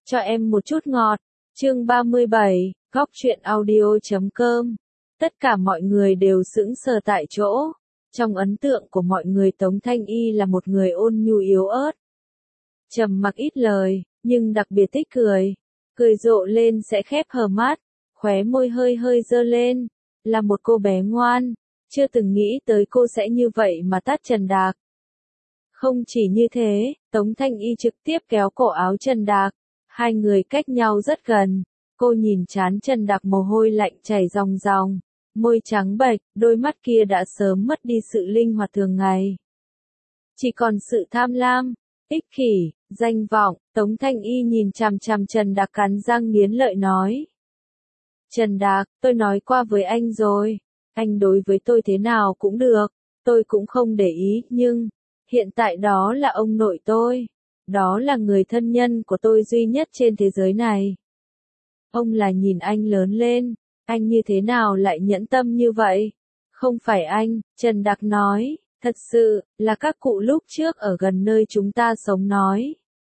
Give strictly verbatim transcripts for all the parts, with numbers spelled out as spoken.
Cho em một chút ngọt. Chương ba mươi bảy, góc truyện audio chấm com. Tất cả mọi người đều sững sờ tại chỗ. Trong ấn tượng của mọi người Tống Thanh Y là một người ôn nhu yếu ớt. Trầm mặc ít lời, nhưng đặc biệt thích cười. Cười rộ lên sẽ khép hờ mắt, khóe môi hơi hơi dơ lên. Là một cô bé ngoan, chưa từng nghĩ tới cô sẽ như vậy mà tát Trần Đạc. Không chỉ như thế, Tống Thanh Y trực tiếp kéo cổ áo Trần Đạc. Hai người cách nhau rất gần. Cô nhìn trán Trần Đạc mồ hôi lạnh chảy ròng ròng. Môi trắng bệch, đôi mắt kia đã sớm mất đi sự linh hoạt thường ngày. Chỉ còn sự tham lam, ích kỷ, danh vọng. Tống Thanh Y nhìn chằm chằm Trần Đạc cắn răng nghiến lợi nói. Trần Đạc, tôi nói qua với anh rồi. Anh đối với tôi thế nào cũng được. Tôi cũng không để ý, nhưng hiện tại đó là ông nội tôi. Đó là người thân nhân của tôi duy nhất trên thế giới này. Ông là nhìn anh lớn lên. Anh như thế nào lại nhẫn tâm như vậy? Không phải anh, Trần Đạc nói. Thật sự, là các cụ lúc trước ở gần nơi chúng ta sống nói.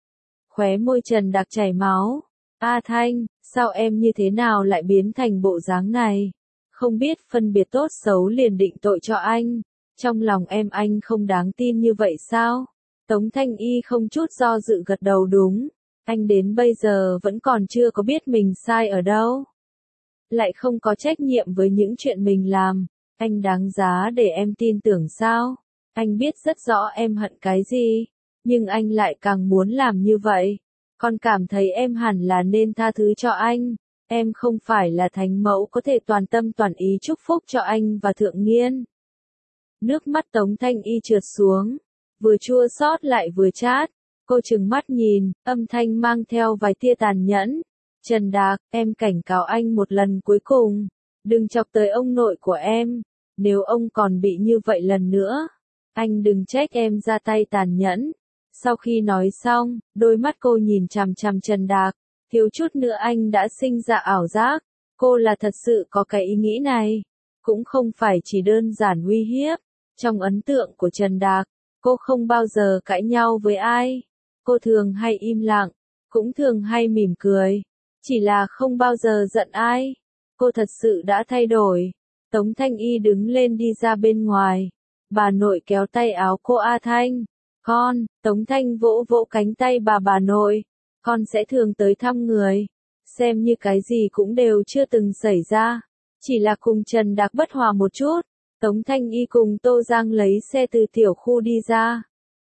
Khóe môi Trần Đạc chảy máu. A Thanh, sao em như thế nào lại biến thành bộ dáng này? Không biết phân biệt tốt xấu liền định tội cho anh. Trong lòng em anh không đáng tin như vậy sao? Tống Thanh Y không chút do dự gật đầu đúng. Anh đến bây giờ vẫn còn chưa có biết mình sai ở đâu. Lại không có trách nhiệm với những chuyện mình làm. Anh đáng giá để em tin tưởng sao? Anh biết rất rõ em hận cái gì. Nhưng anh lại càng muốn làm như vậy. Con cảm thấy em hẳn là nên tha thứ cho anh. Em không phải là thánh mẫu có thể toàn tâm toàn ý chúc phúc cho anh và Thượng Nghiên. Nước mắt Tống Thanh Y trượt xuống. Vừa chua xót lại vừa chát. Cô trừng mắt nhìn, âm thanh mang theo vài tia tàn nhẫn. Trần Đạc, em cảnh cáo anh một lần cuối cùng. Đừng chọc tới ông nội của em. Nếu ông còn bị như vậy lần nữa, anh đừng trách em ra tay tàn nhẫn. Sau khi nói xong, đôi mắt cô nhìn chằm chằm Trần Đạc. Thiếu chút nữa anh đã sinh ra ảo giác. Cô là thật sự có cái ý nghĩ này. Cũng không phải chỉ đơn giản uy hiếp. Trong ấn tượng của Trần Đạc, cô không bao giờ cãi nhau với ai. Cô thường hay im lặng, cũng thường hay mỉm cười. Chỉ là không bao giờ giận ai. Cô thật sự đã thay đổi. Tống Thanh Y đứng lên đi ra bên ngoài. Bà nội kéo tay áo cô. A Thanh. Con, Tống Thanh vỗ vỗ cánh tay bà bà nội. Con sẽ thường tới thăm người. Xem như cái gì cũng đều chưa từng xảy ra. Chỉ là cùng Trần Đạc bất hòa một chút. Tống Thanh Y cùng Tô Giang lấy xe từ tiểu khu đi ra.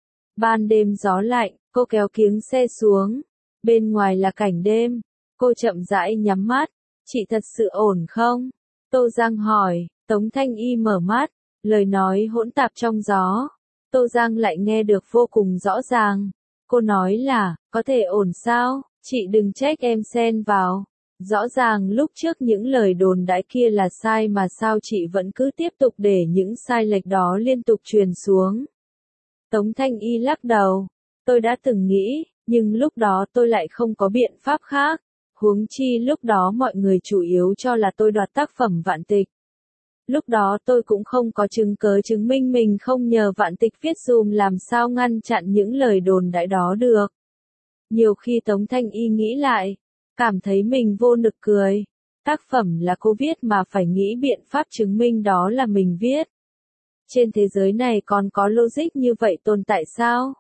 Ban đêm gió lạnh, cô kéo kiếng xe xuống. Bên ngoài là cảnh đêm. Cô chậm rãi nhắm mắt. Chị thật sự ổn không? Tô Giang hỏi. Tống Thanh Y mở mắt. Lời nói hỗn tạp trong gió. Tô Giang lại nghe được vô cùng rõ ràng. Cô nói là, có thể ổn sao? Chị đừng trách em xen vào. Rõ ràng lúc trước những lời đồn đãi kia là sai mà sao chị vẫn cứ tiếp tục để những sai lệch đó liên tục truyền xuống. Tống Thanh Y lắc đầu. Tôi đã từng nghĩ, nhưng lúc đó tôi lại không có biện pháp khác. Huống chi lúc đó mọi người chủ yếu cho là tôi đoạt tác phẩm Vạn Tịch. Lúc đó tôi cũng không có chứng cớ chứng minh mình không nhờ Vạn Tịch viết dùm làm sao ngăn chặn những lời đồn đại đó được. Nhiều khi Tống Thanh Y nghĩ lại, cảm thấy mình vô nực cười. Tác phẩm là cô viết mà phải nghĩ biện pháp chứng minh đó là mình viết. Trên thế giới này còn có logic như vậy tồn tại sao?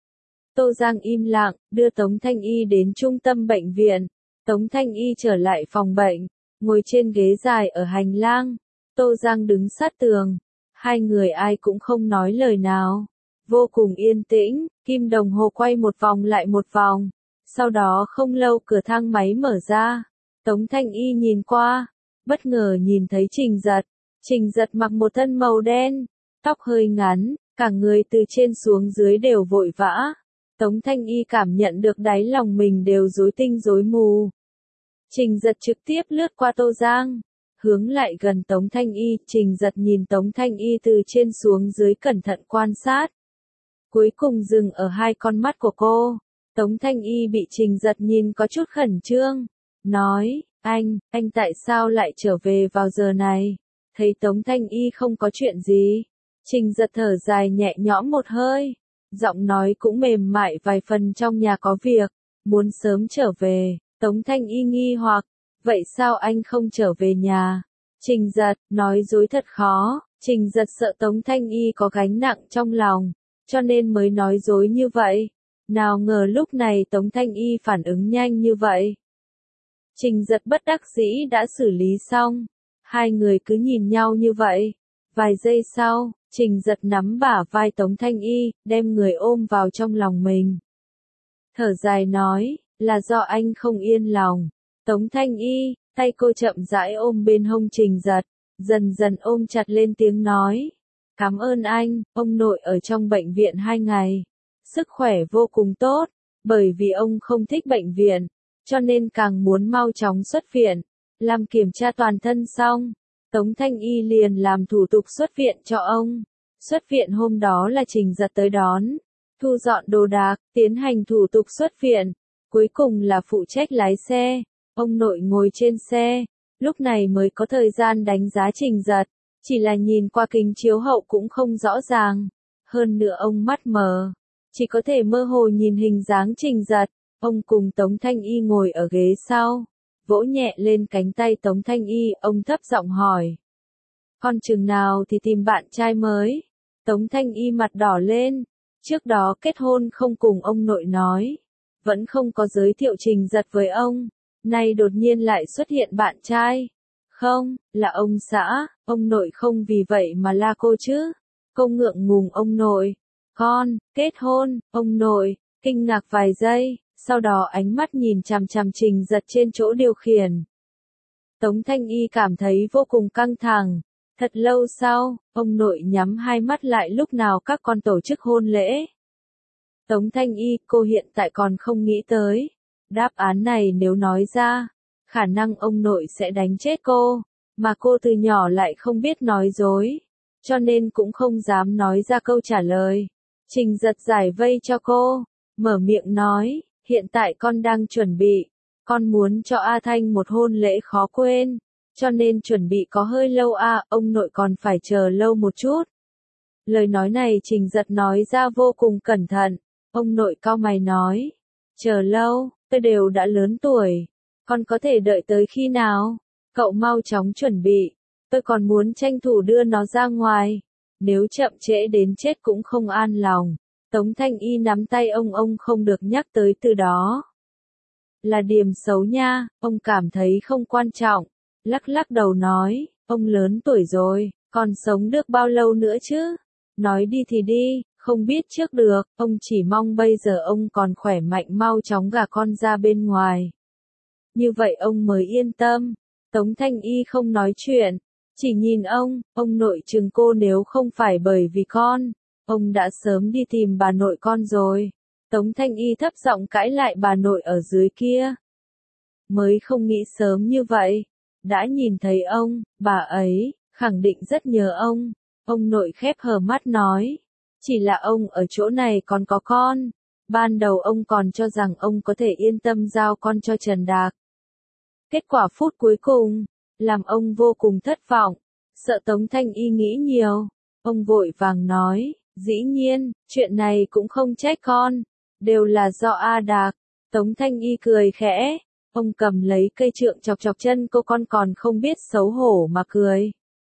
Tô Giang im lặng, đưa Tống Thanh Y đến trung tâm bệnh viện. Tống Thanh Y trở lại phòng bệnh, ngồi trên ghế dài ở hành lang. Tô Giang đứng sát tường. Hai người ai cũng không nói lời nào. Vô cùng yên tĩnh, kim đồng hồ quay một vòng lại một vòng. Sau đó không lâu cửa thang máy mở ra. Tống Thanh Y nhìn qua, bất ngờ nhìn thấy Trình Giật. Trình Giật mặc một thân màu đen, tóc hơi ngắn, cả người từ trên xuống dưới đều vội vã. Tống Thanh Y cảm nhận được đáy lòng mình đều rối tinh rối mù. Trình Giật trực tiếp lướt qua Tô Giang, hướng lại gần Tống Thanh Y. Trình Giật nhìn Tống Thanh Y từ trên xuống dưới cẩn thận quan sát. Cuối cùng dừng ở hai con mắt của cô. Tống Thanh Y bị Trình Giật nhìn có chút khẩn trương. Nói, anh, anh tại sao lại trở về vào giờ này? Thấy Tống Thanh Y không có chuyện gì. Trình Giật thở dài nhẹ nhõm một hơi. Giọng nói cũng mềm mại vài phần trong nhà có việc. muốn sớm trở về. Tống Thanh Y nghi hoặc, vậy sao anh không trở về nhà? Trình Giật, nói dối thật khó, Trình Giật sợ Tống Thanh Y có gánh nặng trong lòng, cho nên mới nói dối như vậy. Nào ngờ lúc này Tống Thanh Y phản ứng nhanh như vậy. Trình Giật bất đắc dĩ đã xử lý xong, hai người cứ nhìn nhau như vậy. Vài giây sau, Trình Giật nắm bả vai Tống Thanh Y, đem người ôm vào trong lòng mình. Thở dài nói, là do anh không yên lòng. Tống Thanh Y, tay cô chậm rãi ôm bên hông Trình Giật, dần dần ôm chặt lên tiếng nói. Cảm ơn anh, ông nội ở trong bệnh viện hai ngày. Sức khỏe vô cùng tốt, bởi vì ông không thích bệnh viện, cho nên càng muốn mau chóng xuất viện. Làm kiểm tra toàn thân xong, Tống Thanh Y liền làm thủ tục xuất viện cho ông. Xuất viện hôm đó là Trình Giật tới đón, thu dọn đồ đạc, tiến hành thủ tục xuất viện. Cuối cùng là phụ trách lái xe, ông nội ngồi trên xe, lúc này mới có thời gian đánh giá Trình Giật, chỉ là nhìn qua kính chiếu hậu cũng không rõ ràng. Hơn nữa ông mắt mờ, chỉ có thể mơ hồ nhìn hình dáng Trình Giật. Ông cùng Tống Thanh Y ngồi ở ghế sau, vỗ nhẹ lên cánh tay Tống Thanh Y, ông thấp giọng hỏi. Con chừng nào thì tìm bạn trai mới? Tống Thanh Y mặt đỏ lên, trước đó kết hôn không cùng ông nội nói, vẫn không có giới thiệu Trình Giật với ông, nay đột nhiên lại xuất hiện bạn trai. Không, là ông xã, ông nội không vì vậy mà la cô chứ. Cô ngượng ngùng ông nội. Con, kết hôn, ông nội, kinh ngạc vài giây, sau đó ánh mắt nhìn chằm chằm Trình Giật trên chỗ điều khiển. Tống Thanh Y cảm thấy vô cùng căng thẳng. Thật lâu sau, ông nội nhắm hai mắt lại lúc nào các con tổ chức hôn lễ. Tống Thanh Y, cô hiện tại còn không nghĩ tới. Đáp án này nếu nói ra, khả năng ông nội sẽ đánh chết cô, mà cô từ nhỏ lại không biết nói dối, cho nên cũng không dám nói ra câu trả lời. Trình Giật giải vây cho cô, mở miệng nói, hiện tại con đang chuẩn bị, con muốn cho A Thanh một hôn lễ khó quên, cho nên chuẩn bị có hơi lâu à, ông nội còn phải chờ lâu một chút. Lời nói này Trình Giật nói ra vô cùng cẩn thận, ông nội cau mày nói, chờ lâu, tôi đều đã lớn tuổi, con có thể đợi tới khi nào? Cậu mau chóng chuẩn bị, tôi còn muốn tranh thủ đưa nó ra ngoài, nếu chậm trễ đến chết cũng không an lòng. Tống Thanh Y nắm tay ông ông không được nhắc tới từ đó. Là điểm xấu nha, ông cảm thấy không quan trọng, lắc lắc đầu nói, ông lớn tuổi rồi, còn sống được bao lâu nữa chứ? Nói đi thì đi, không biết trước được, ông chỉ mong bây giờ ông còn khỏe mạnh mau chóng gả con ra bên ngoài. Như vậy ông mới yên tâm. Tống Thanh Y không nói chuyện, chỉ nhìn ông, ông nội chừng cô nếu không phải bởi vì con, ông đã sớm đi tìm bà nội con rồi. Tống Thanh Y thấp giọng cãi lại bà nội ở dưới kia. Mới không nghĩ sớm như vậy, đã nhìn thấy ông, bà ấy, khẳng định rất nhớ ông. Ông nội khép hờ mắt nói, chỉ là ông ở chỗ này còn có con. Ban đầu ông còn cho rằng ông có thể yên tâm giao con cho Trần Đạc. Kết quả phút cuối cùng, làm ông vô cùng thất vọng, sợ Tống Thanh Y nghĩ nhiều. Ông vội vàng nói, dĩ nhiên, chuyện này cũng không trách con, đều là do A Đạc. Tống Thanh Y cười khẽ, ông cầm lấy cây trượng chọc chọc chân cô, con còn không biết xấu hổ mà cười.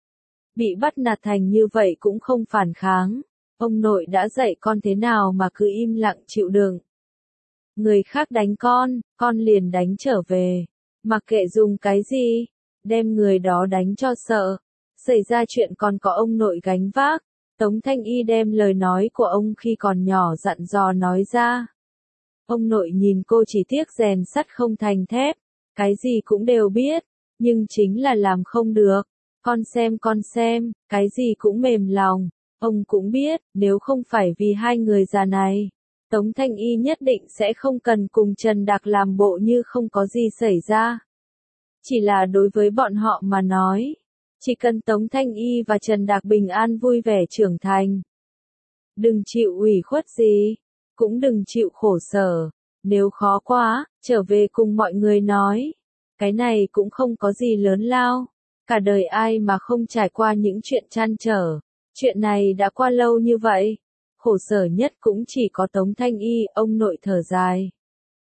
Bị bắt nạt thành như vậy cũng không phản kháng, ông nội đã dạy con thế nào mà cứ im lặng chịu đựng. Người khác đánh con, con liền đánh trở về. Mặc kệ dùng cái gì, đem người đó đánh cho sợ. Xảy ra chuyện còn có ông nội gánh vác. Tống Thanh Y đem lời nói của ông khi còn nhỏ dặn dò nói ra. Ông nội nhìn cô chỉ tiếc rèn sắt không thành thép. Cái gì cũng đều biết, nhưng chính là làm không được. Con xem con xem, cái gì cũng mềm lòng. Ông cũng biết, nếu không phải vì hai người già này, Tống Thanh Y nhất định sẽ không cần cùng Trần Đạc làm bộ như không có gì xảy ra. Chỉ là đối với bọn họ mà nói, chỉ cần Tống Thanh Y và Trần Đạc bình an vui vẻ trưởng thành. Đừng chịu ủy khuất gì, cũng đừng chịu khổ sở, nếu khó quá, trở về cùng mọi người nói. Cái này cũng không có gì lớn lao, cả đời ai mà không trải qua những chuyện trăn trở. Chuyện này đã qua lâu như vậy, khổ sở nhất cũng chỉ có Tống Thanh Y, ông nội thở dài.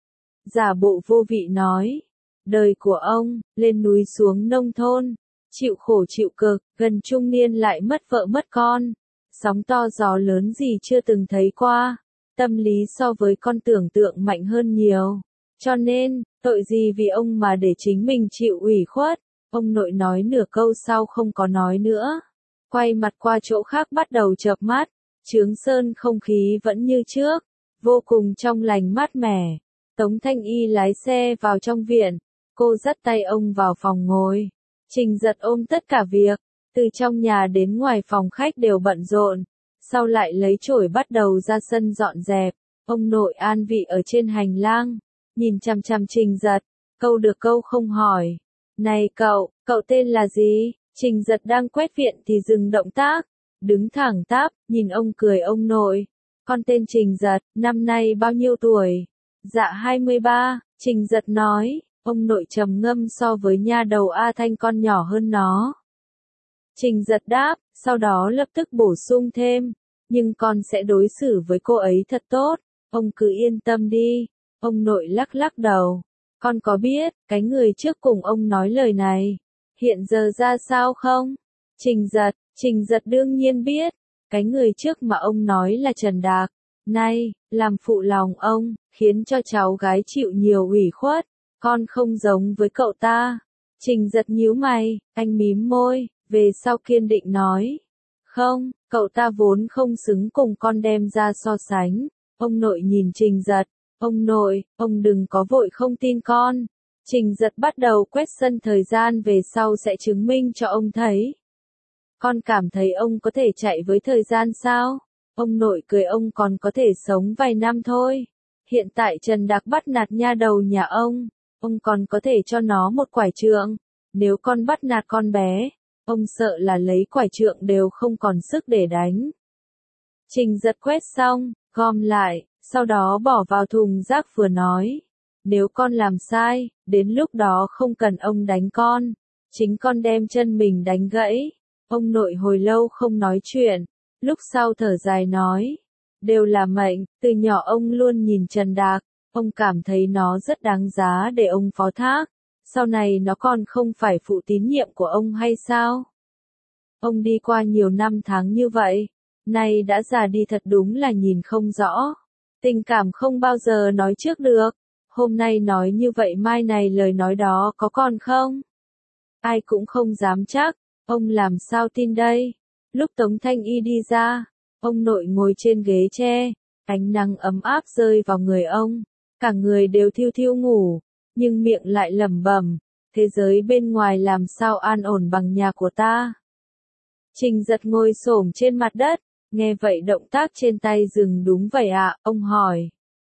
giả bộ vô vị nói. Đời của ông, lên núi xuống nông thôn, chịu khổ chịu cực, gần trung niên lại mất vợ mất con. Sóng to gió lớn gì chưa từng thấy qua. Tâm lý so với con tưởng tượng mạnh hơn nhiều. Cho nên, tội gì vì ông mà để chính mình chịu ủy khuất. Ông nội nói nửa câu sau không có nói nữa. Quay mặt qua chỗ khác bắt đầu chợp mắt. Chướng Sơn không khí vẫn như trước. Vô cùng trong lành mát mẻ. Tống Thanh Y lái xe vào trong viện. Cô dắt tay ông vào phòng ngồi. Trình Giật ôm tất cả việc. Từ trong nhà đến ngoài phòng khách đều bận rộn. Sau lại lấy chổi bắt đầu ra sân dọn dẹp. Ông nội an vị ở trên hành lang. Nhìn chằm chằm Trình Giật. Câu được câu không hỏi. Này cậu, cậu tên là gì? Trình Giật đang quét viện thì dừng động tác. Đứng thẳng tắp, nhìn ông cười ông nội. Con tên Trình Giật, năm nay bao nhiêu tuổi? Dạ hai mươi ba, Trình Giật nói. Ông nội trầm ngâm so với nha đầu A Thanh con nhỏ hơn nó. Trình Giật đáp, sau đó lập tức bổ sung thêm. Nhưng con sẽ đối xử với cô ấy thật tốt. Ông cứ yên tâm đi. Ông nội lắc lắc đầu. Con có biết, cái người trước cùng ông nói lời này, hiện giờ ra sao không? Trình Giật, Trình Giật đương nhiên biết. Cái người trước mà ông nói là Trần Đạc. Nay, làm phụ lòng ông, khiến cho cháu gái chịu nhiều ủy khuất. Con không giống với cậu ta. Trình Giật nhíu mày, anh mím môi, về sau kiên định nói. Không, cậu ta vốn không xứng cùng con đem ra so sánh. Ông nội nhìn Trình Giật. Ông nội, ông đừng có vội không tin con. Trình Giật bắt đầu quét sân, thời gian về sau sẽ chứng minh cho ông thấy. Con cảm thấy ông có thể chạy với thời gian sao? Ông nội cười, ông còn có thể sống vài năm thôi. Hiện tại Trần Đạc bắt nạt nha đầu nhà ông. Ông còn có thể cho nó một quải trượng. Nếu con bắt nạt con bé, ông sợ là lấy quải trượng đều không còn sức để đánh. Trình Giật quét xong, gom lại, sau đó bỏ vào thùng rác vừa nói. Nếu con làm sai, đến lúc đó không cần ông đánh con. Chính con đem chân mình đánh gãy. Ông nội hồi lâu không nói chuyện. Lúc sau thở dài nói. Đều là mệnh, từ nhỏ ông luôn nhìn Trần Đạc. Ông cảm thấy nó rất đáng giá để ông phó thác. Sau này nó còn không phải phụ tín nhiệm của ông hay sao? Ông đi qua nhiều năm tháng như vậy. Nay đã già đi thật đúng là nhìn không rõ. Tình cảm không bao giờ nói trước được. Hôm nay nói như vậy mai này lời nói đó có còn không? Ai cũng không dám chắc. Ông làm sao tin đây? Lúc Tống Thanh Y đi ra, ông nội ngồi trên ghế tre. Ánh nắng ấm áp rơi vào người ông. Cả người đều thiêu thiêu ngủ. Nhưng miệng lại lẩm bẩm. Thế giới bên ngoài làm sao an ổn bằng nhà của ta? Trình Giật ngồi xổm trên mặt đất. Nghe vậy động tác trên tay dừng. Đúng vậy ạ, ông hỏi.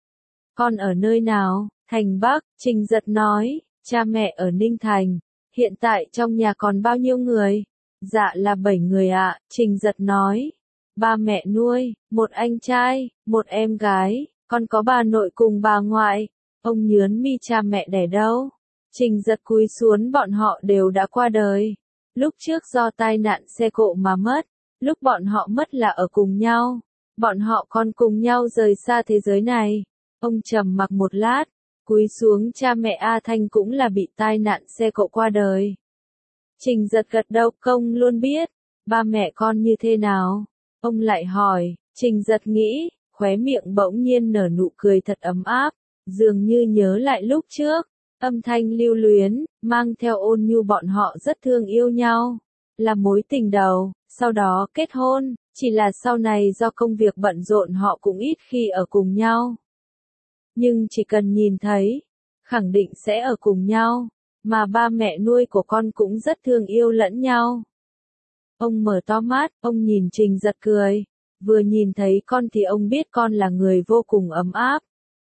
Con ở nơi nào? Thành Bắc, Trình Giật nói. Cha mẹ ở Ninh Thành. Hiện tại trong nhà còn bao nhiêu người? Dạ là bảy người ạ, Trình Giật nói. Ba mẹ nuôi, một anh trai, một em gái, con có bà nội cùng bà ngoại. Ông nhớn mi, cha mẹ đẻ đâu? Trình Giật cúi xuống, bọn họ đều đã qua đời. Lúc trước do tai nạn xe cộ mà mất. Lúc bọn họ mất là ở cùng nhau. Bọn họ còn cùng nhau rời xa thế giới này. Ông trầm mặc một lát. Cúi xuống, cha mẹ A Thanh cũng là bị tai nạn xe cộ qua đời. Trình Giật gật đầu, công luôn biết. Ba mẹ con như thế nào? Ông lại hỏi. Trình Giật nghĩ, khóe miệng bỗng nhiên nở nụ cười thật ấm áp. Dường như nhớ lại lúc trước. Âm thanh lưu luyến, mang theo ôn nhu, bọn họ rất thương yêu nhau. Là mối tình đầu, sau đó kết hôn. Chỉ là sau này do công việc bận rộn họ cũng ít khi ở cùng nhau. Nhưng chỉ cần nhìn thấy, khẳng định sẽ ở cùng nhau. Mà ba mẹ nuôi của con cũng rất thương yêu lẫn nhau. Ông mở to mắt, ông nhìn Trình Giật cười. Vừa nhìn thấy con thì ông biết con là người vô cùng ấm áp.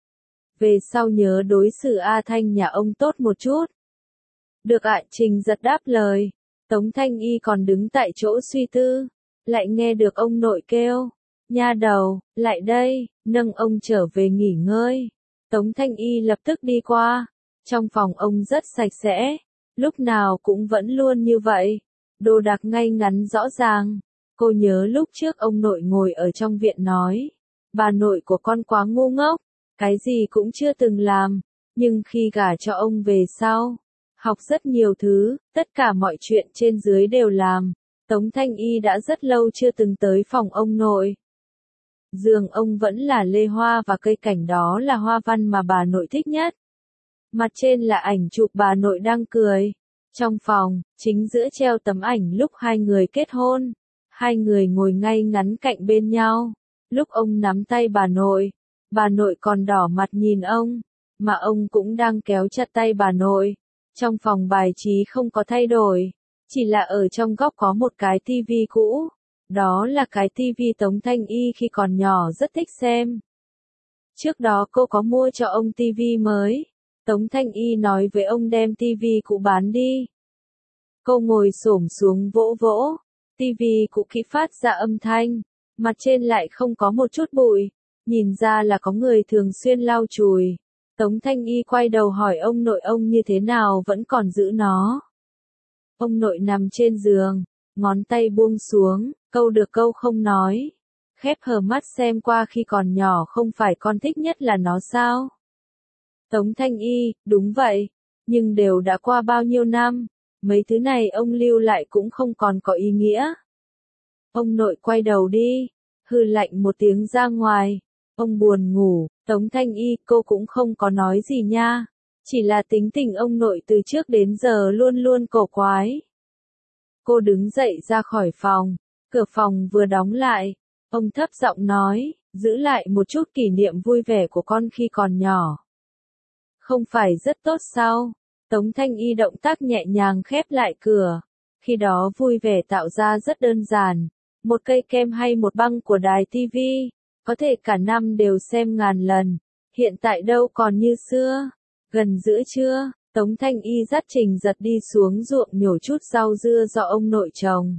Về sau nhớ đối xử A Thanh nhà ông tốt một chút. Được ạ, Trình Giật đáp lời. Tống Thanh Y còn đứng tại chỗ suy tư. Lại nghe được ông nội kêu. Nha đầu, lại đây, nâng ông trở về nghỉ ngơi. Tống Thanh Y lập tức đi qua. Trong phòng ông rất sạch sẽ. Lúc nào cũng vẫn luôn như vậy. Đồ đạc ngay ngắn rõ ràng. Cô nhớ lúc trước ông nội ngồi ở trong viện nói. Bà nội của con quá ngu ngốc. Cái gì cũng chưa từng làm. Nhưng khi gả cho ông về sau, học rất nhiều thứ, tất cả mọi chuyện trên dưới đều làm. Tống Thanh Y đã rất lâu chưa từng tới phòng ông nội. Giường ông vẫn là lê hoa và cây cảnh đó là hoa văn mà bà nội thích nhất. Mặt trên là ảnh chụp bà nội đang cười. Trong phòng, chính giữa treo tấm ảnh lúc hai người kết hôn. Hai người ngồi ngay ngắn cạnh bên nhau. Lúc ông nắm tay bà nội, bà nội còn đỏ mặt nhìn ông, mà ông cũng đang kéo chặt tay bà nội. Trong phòng bài trí không có thay đổi, chỉ là ở trong góc có một cái tivi cũ. Đó là cái tivi Tống Thanh Y khi còn nhỏ rất thích xem. Trước đó cô có mua cho ông tivi mới. Tống Thanh Y nói với ông đem tivi cũ bán đi. Cô ngồi xổm xuống vỗ vỗ. Tivi cũ kỹ phát ra âm thanh. Mặt trên lại không có một chút bụi. Nhìn ra là có người thường xuyên lau chùi. Tống Thanh Y quay đầu hỏi ông nội ông như thế nào vẫn còn giữ nó. Ông nội nằm trên giường, ngón tay buông xuống, câu được câu không nói. Khép hờ mắt xem qua khi còn nhỏ không phải con thích nhất là nó sao? Tống Thanh Y, đúng vậy, nhưng đều đã qua bao nhiêu năm, mấy thứ này ông lưu lại cũng không còn có ý nghĩa. Ông nội quay đầu đi, hừ lạnh một tiếng ra ngoài. Ông buồn ngủ, Tống Thanh Y, cô cũng không có nói gì nha. Chỉ là tính tình ông nội từ trước đến giờ luôn luôn cổ quái. Cô đứng dậy ra khỏi phòng, cửa phòng vừa đóng lại. Ông thấp giọng nói, giữ lại một chút kỷ niệm vui vẻ của con khi còn nhỏ. Không phải rất tốt sao? Tống Thanh Y động tác nhẹ nhàng khép lại cửa. Khi đó vui vẻ tạo ra rất đơn giản. Một cây kem hay một băng của đài tivi. Có thể cả năm đều xem ngàn lần. Hiện tại đâu còn như xưa. Gần giữa trưa, Tống Thanh Y dắt Trình Giật đi xuống ruộng nhổ chút rau dưa do ông nội trồng.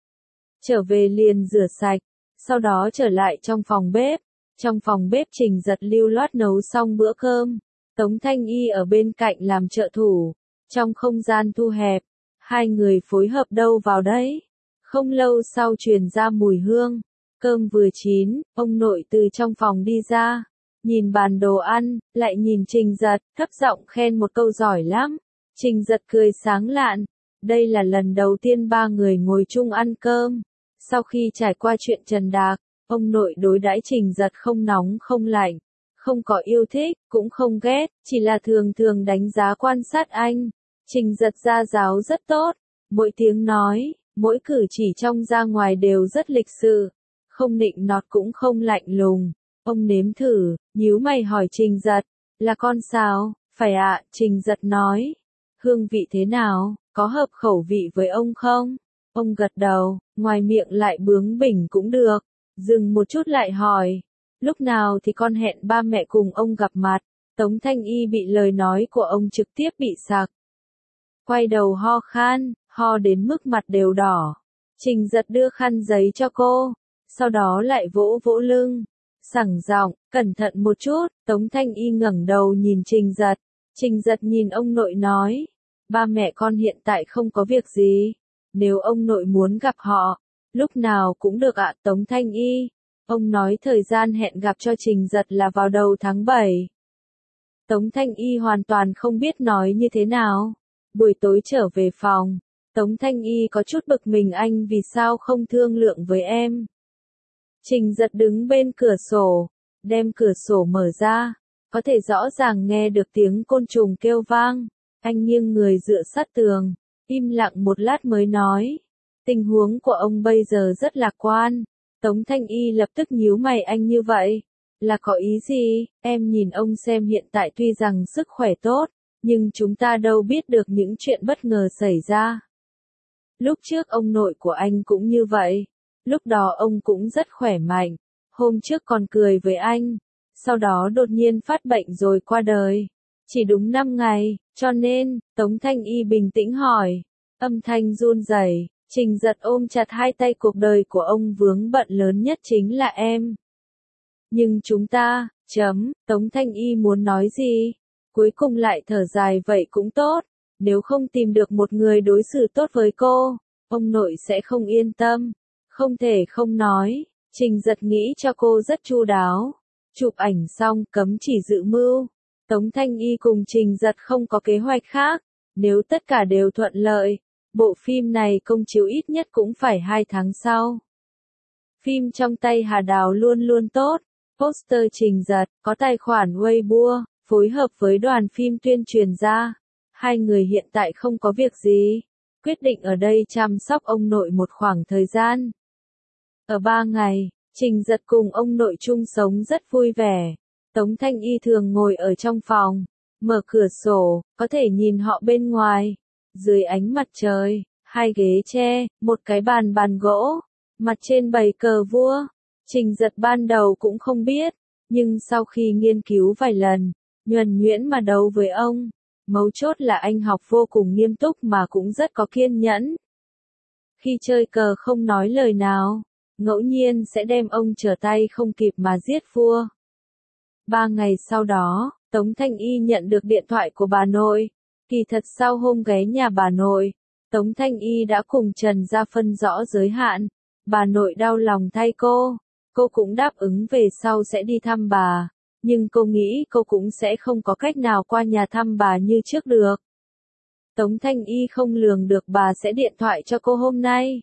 Trở về liền rửa sạch, sau đó trở lại trong phòng bếp. Trong phòng bếp Trình Giật lưu loát nấu xong bữa cơm. Tống Thanh Y ở bên cạnh làm trợ thủ. Trong không gian thu hẹp, hai người phối hợp đâu vào đấy. Không lâu sau truyền ra mùi hương. Cơm vừa chín, ông nội từ trong phòng đi ra. Nhìn bàn đồ ăn, lại nhìn Trình Giật, thấp giọng khen một câu giỏi lắm. Trình Giật cười sáng lạn. Đây là lần đầu tiên ba người ngồi chung ăn cơm. Sau khi trải qua chuyện Trần Đạc, ông nội đối đãi Trình Giật không nóng không lạnh. Không có yêu thích, cũng không ghét, chỉ là thường thường đánh giá quan sát anh. Trình Giật gia giáo rất tốt. Mỗi tiếng nói, mỗi cử chỉ trong ra ngoài đều rất lịch sự. Không nịnh nọt cũng không lạnh lùng. Ông nếm thử, nhíu mày hỏi Trình Giật, là con sao? Phải ạ, Trình Giật nói. Hương vị thế nào, có hợp khẩu vị với ông không? Ông gật đầu, ngoài miệng lại bướng bỉnh cũng được. Dừng một chút lại hỏi, lúc nào thì con hẹn ba mẹ cùng ông gặp mặt. Tống Thanh Y bị lời nói của ông trực tiếp bị sặc. Quay đầu ho khan, ho đến mức mặt đều đỏ. Trình Giật đưa khăn giấy cho cô, sau đó lại vỗ vỗ lưng. Sẳng giọng, cẩn thận một chút. Tống Thanh Y ngẩng đầu nhìn Trình Giật. Trình Giật nhìn ông nội nói, ba mẹ con hiện tại không có việc gì. Nếu ông nội muốn gặp họ, lúc nào cũng được ạ. Tống Thanh Y. Ông nói thời gian hẹn gặp cho Trình Giật là vào đầu tháng bảy. Tống Thanh Y hoàn toàn không biết nói như thế nào. Buổi tối trở về phòng, Tống Thanh Y có chút bực mình, anh vì sao không thương lượng với em. Trình Giật đứng bên cửa sổ, đem cửa sổ mở ra, có thể rõ ràng nghe được tiếng côn trùng kêu vang. Anh nghiêng người dựa sát tường, im lặng một lát mới nói, tình huống của ông bây giờ rất lạc quan. Tống Thanh Y lập tức nhíu mày, anh như vậy, là có ý gì? Em nhìn ông xem hiện tại tuy rằng sức khỏe tốt, nhưng chúng ta đâu biết được những chuyện bất ngờ xảy ra. Lúc trước ông nội của anh cũng như vậy. Lúc đó ông cũng rất khỏe mạnh. Hôm trước còn cười với anh. Sau đó đột nhiên phát bệnh rồi qua đời. Chỉ đúng năm ngày, cho nên, Tống Thanh Y bình tĩnh hỏi. Âm thanh run rẩy. Trình Giật ôm chặt hai tay, cuộc đời của ông vướng bận lớn nhất chính là em. Nhưng chúng ta, chấm, Tống Thanh Y muốn nói gì? Cuối cùng lại thở dài, vậy cũng tốt. Nếu không tìm được một người đối xử tốt với cô, ông nội sẽ không yên tâm. Không thể không nói, Trình Giật nghĩ cho cô rất chu đáo. Chụp ảnh xong, cấm chỉ dự mưu. Tống Thanh Y cùng Trình Giật không có kế hoạch khác, nếu tất cả đều thuận lợi, bộ phim này công chiếu ít nhất cũng phải hai tháng sau. Phim trong tay Hà Đào luôn luôn tốt, poster Trình Giật, có tài khoản Weibo, phối hợp với đoàn phim tuyên truyền ra. Hai người hiện tại không có việc gì, quyết định ở đây chăm sóc ông nội một khoảng thời gian. Ở ba ngày, Trình Giật cùng ông nội chung sống rất vui vẻ. Tống Thanh Y thường ngồi ở trong phòng, mở cửa sổ, có thể nhìn họ bên ngoài. Dưới ánh mặt trời, hai ghế tre, một cái bàn bàn gỗ, mặt trên bày cờ vua. Trình Giật ban đầu cũng không biết, nhưng sau khi nghiên cứu vài lần, nhuần nhuyễn mà đấu với ông. Mấu chốt là anh học vô cùng nghiêm túc mà cũng rất có kiên nhẫn. Khi chơi cờ không nói lời nào, ngẫu nhiên sẽ đem ông trở tay không kịp mà giết vua. Ba ngày sau đó, Tống Thanh Y nhận được điện thoại của bà nội. Kỳ thật sau hôm ghé nhà bà nội, Tống Thanh Y đã cùng Trần Gia phân rõ giới hạn. Bà nội đau lòng thay cô. Cô cũng đáp ứng về sau sẽ đi thăm bà. Nhưng cô nghĩ cô cũng sẽ không có cách nào qua nhà thăm bà như trước được. Tống Thanh Y không lường được bà sẽ điện thoại cho cô hôm nay.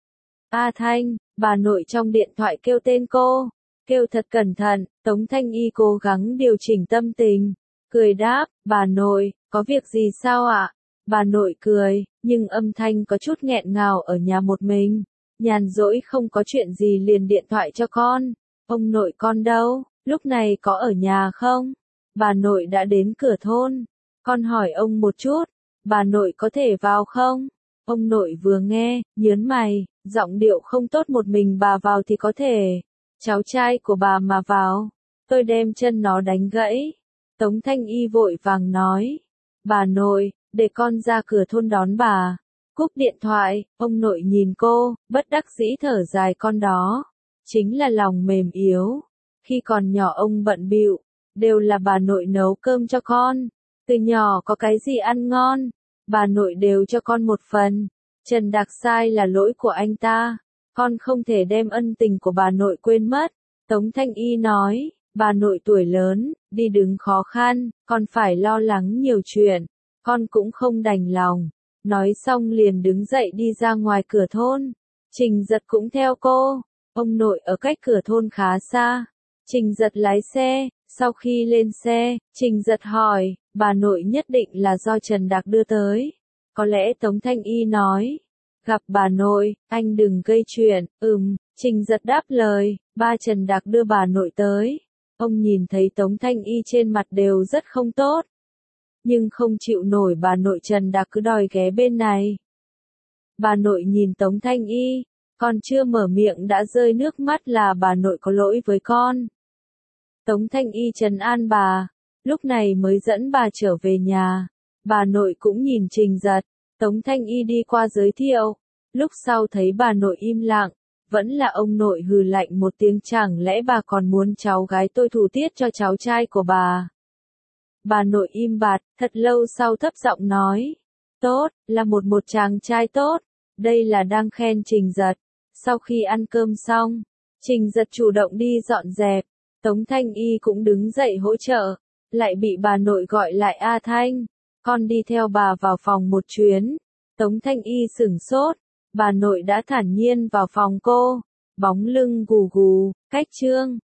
A Thanh, bà nội trong điện thoại kêu tên cô. Kêu thật cẩn thận, Tống Thanh Y cố gắng điều chỉnh tâm tình. Cười đáp, bà nội, có việc gì sao ạ? Bà nội cười, nhưng âm thanh có chút nghẹn ngào ở nhà một mình. Nhàn rỗi không có chuyện gì liền điện thoại cho con. Ông nội con đâu, lúc này có ở nhà không? Bà nội đã đến cửa thôn. Con hỏi ông một chút, bà nội có thể vào không? Ông nội vừa nghe, nhớn mày, giọng điệu không tốt, một mình bà vào thì có thể. Cháu trai của bà mà vào, tôi đem chân nó đánh gãy. Tống Thanh Y vội vàng nói, bà nội, để con ra cửa thôn đón bà. Cúp điện thoại, ông nội nhìn cô, bất đắc dĩ thở dài, con đó chính là lòng mềm yếu. Khi còn nhỏ ông bận bịu, đều là bà nội nấu cơm cho con. Từ nhỏ có cái gì ăn ngon, bà nội đều cho con một phần. Trần Đạc sai là lỗi của anh ta, con không thể đem ân tình của bà nội quên mất. Tống Thanh Y nói, bà nội tuổi lớn, đi đứng khó khăn, con phải lo lắng nhiều chuyện, con cũng không đành lòng. Nói xong liền đứng dậy đi ra ngoài cửa thôn. Trình Giật cũng theo cô. Ông nội ở cách cửa thôn khá xa. Trình Giật lái xe. Sau khi lên xe, Trình Giật hỏi, bà nội nhất định là do Trần Đạc đưa tới. Có lẽ Tống Thanh Y nói, gặp bà nội, anh đừng gây chuyện. Ừm, Trình Giật đáp lời, ba Trần Đạc đưa bà nội tới. Ông nhìn thấy Tống Thanh Y trên mặt đều rất không tốt. Nhưng không chịu nổi bà nội Trần Đạc cứ đòi ghé bên này. Bà nội nhìn Tống Thanh Y, còn chưa mở miệng đã rơi nước mắt, là bà nội có lỗi với con. Tống Thanh Y trấn an bà, lúc này mới dẫn bà trở về nhà. Bà nội cũng nhìn Trình Giật, Tống Thanh Y đi qua giới thiệu. Lúc sau thấy bà nội im lặng, vẫn là ông nội hừ lạnh một tiếng, chẳng lẽ bà còn muốn cháu gái tôi thủ tiết cho cháu trai của bà. Bà nội im bặt, thật lâu sau thấp giọng nói, tốt, là một một chàng trai tốt. Đây là đang khen Trình Giật. Sau khi ăn cơm xong, Trình Giật chủ động đi dọn dẹp. Tống Thanh Y cũng đứng dậy hỗ trợ. Lại bị bà nội gọi lại, A Thanh, con đi theo bà vào phòng một chuyến. Tống Thanh Y sửng sốt. Bà nội đã thản nhiên vào phòng cô. Bóng lưng gù gù, cách chương.